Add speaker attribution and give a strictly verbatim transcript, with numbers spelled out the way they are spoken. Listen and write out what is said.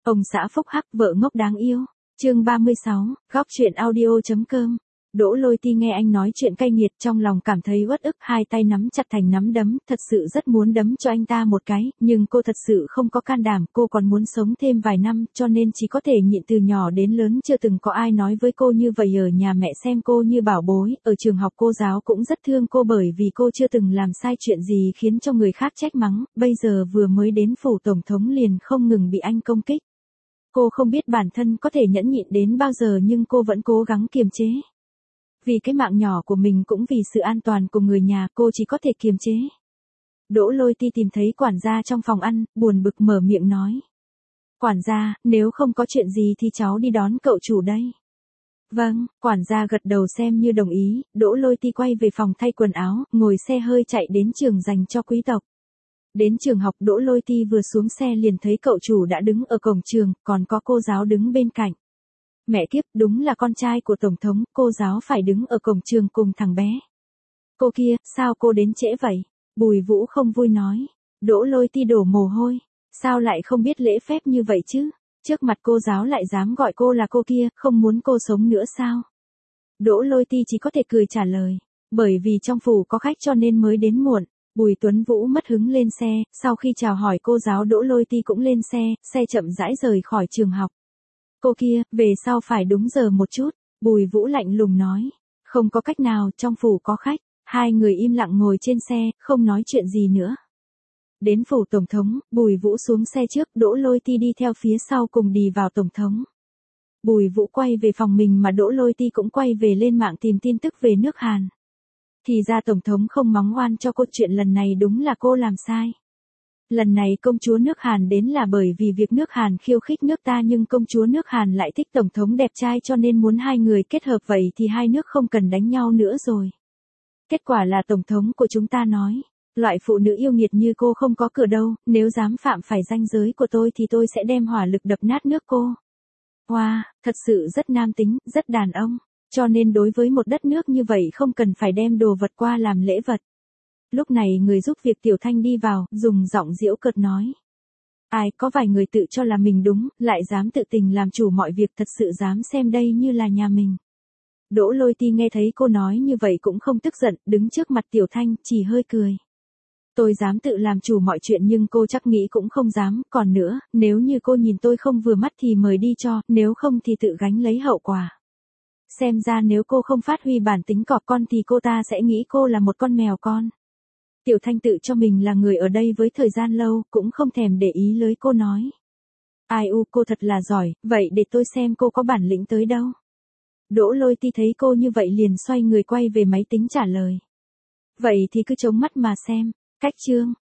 Speaker 1: Ông xã phúc hắc vợ ngốc đáng yêu. Chương ba mươi sáu, góc chuyện audio chấm com. Đỗ Lôi Ti nghe anh nói chuyện cay nghiệt trong lòng cảm thấy uất ức, hai tay nắm chặt thành nắm đấm, thật sự rất muốn đấm cho anh ta một cái, nhưng cô thật sự không có can đảm, cô còn muốn sống thêm vài năm, cho nên chỉ có thể nhịn. Từ nhỏ đến lớn chưa từng có ai nói với cô như vậy, ở nhà mẹ xem cô như bảo bối, ở trường học cô giáo cũng rất thương cô bởi vì cô chưa từng làm sai chuyện gì khiến cho người khác trách mắng, bây giờ vừa mới đến phủ tổng thống liền không ngừng bị anh công kích. Cô không biết bản thân có thể nhẫn nhịn đến bao giờ nhưng cô vẫn cố gắng kiềm chế. Vì cái mạng nhỏ của mình cũng vì sự an toàn của người nhà, cô chỉ có thể kiềm chế. Đỗ Lôi Ti tìm thấy quản gia trong phòng ăn, buồn bực mở miệng nói. Quản gia, nếu không có chuyện gì thì cháu đi đón cậu chủ đây. Vâng, quản gia gật đầu xem như đồng ý, Đỗ Lôi Ti quay về phòng thay quần áo, ngồi xe hơi chạy đến trường dành cho quý tộc. Đến trường học, Đỗ Lôi Ti vừa xuống xe liền thấy cậu chủ đã đứng ở cổng trường, còn có cô giáo đứng bên cạnh. Mẹ kiếp, đúng là con trai của tổng thống, cô giáo phải đứng ở cổng trường cùng thằng bé. Cô kia, sao cô đến trễ vậy? Bùi Vũ không vui nói. Đỗ Lôi Ti đổ mồ hôi. Sao lại không biết lễ phép như vậy chứ? Trước mặt cô giáo lại dám gọi cô là cô kia, không muốn cô sống nữa sao? Đỗ Lôi Ti chỉ có thể cười trả lời. Bởi vì trong phủ có khách cho nên mới đến muộn. Bùi Tuấn Vũ mất hứng lên xe, sau khi chào hỏi cô giáo Đỗ Lôi Ti cũng lên xe, xe chậm rãi rời khỏi trường học. Cô kia, về sau phải đúng giờ một chút, Bùi Vũ lạnh lùng nói. Không có cách nào, trong phủ có khách. Hai người im lặng ngồi trên xe, không nói chuyện gì nữa. Đến phủ tổng thống, Bùi Vũ xuống xe trước, Đỗ Lôi Ti đi theo phía sau cùng đi vào tổng thống. Bùi Vũ quay về phòng mình mà Đỗ Lôi Ti cũng quay về lên mạng tìm tin tức về nước Hàn. Thì ra tổng thống không mắng oan cho cô, chuyện lần này đúng là cô làm sai. Lần này công chúa nước Hàn đến là bởi vì việc nước Hàn khiêu khích nước ta, nhưng công chúa nước Hàn lại thích tổng thống đẹp trai cho nên muốn hai người kết hợp, vậy thì hai nước không cần đánh nhau nữa rồi. Kết quả là tổng thống của chúng ta nói, loại phụ nữ yêu nghiệt như cô không có cửa đâu, nếu dám phạm phải ranh giới của tôi thì tôi sẽ đem hỏa lực đập nát nước cô. Wow, thật sự rất nam tính, rất đàn ông, cho nên đối với một đất nước như vậy không cần phải đem đồ vật qua làm lễ vật. Lúc này người giúp việc Tiểu Thanh đi vào, dùng giọng giễu cợt nói. Ai, có vài người tự cho là mình đúng, lại dám tự tình làm chủ mọi việc, thật sự dám xem đây như là nhà mình. Đỗ Lôi Ti nghe thấy cô nói như vậy cũng không tức giận, đứng trước mặt Tiểu Thanh, chỉ hơi cười. Tôi dám tự làm chủ mọi chuyện nhưng cô chắc nghĩ cũng không dám, còn nữa, nếu như cô nhìn tôi không vừa mắt thì mời đi cho, nếu không thì tự gánh lấy hậu quả. Xem ra nếu cô không phát huy bản tính cọp con thì cô ta sẽ nghĩ cô là một con mèo con. Tiểu Thanh tự cho mình là người ở đây với thời gian lâu, cũng không thèm để ý lời cô nói. Ai u, cô thật là giỏi, vậy để tôi xem cô có bản lĩnh tới đâu. Đỗ Lôi Ti thấy cô như vậy liền xoay người quay về máy tính trả lời. Vậy thì cứ chống mắt mà xem. Cách chương.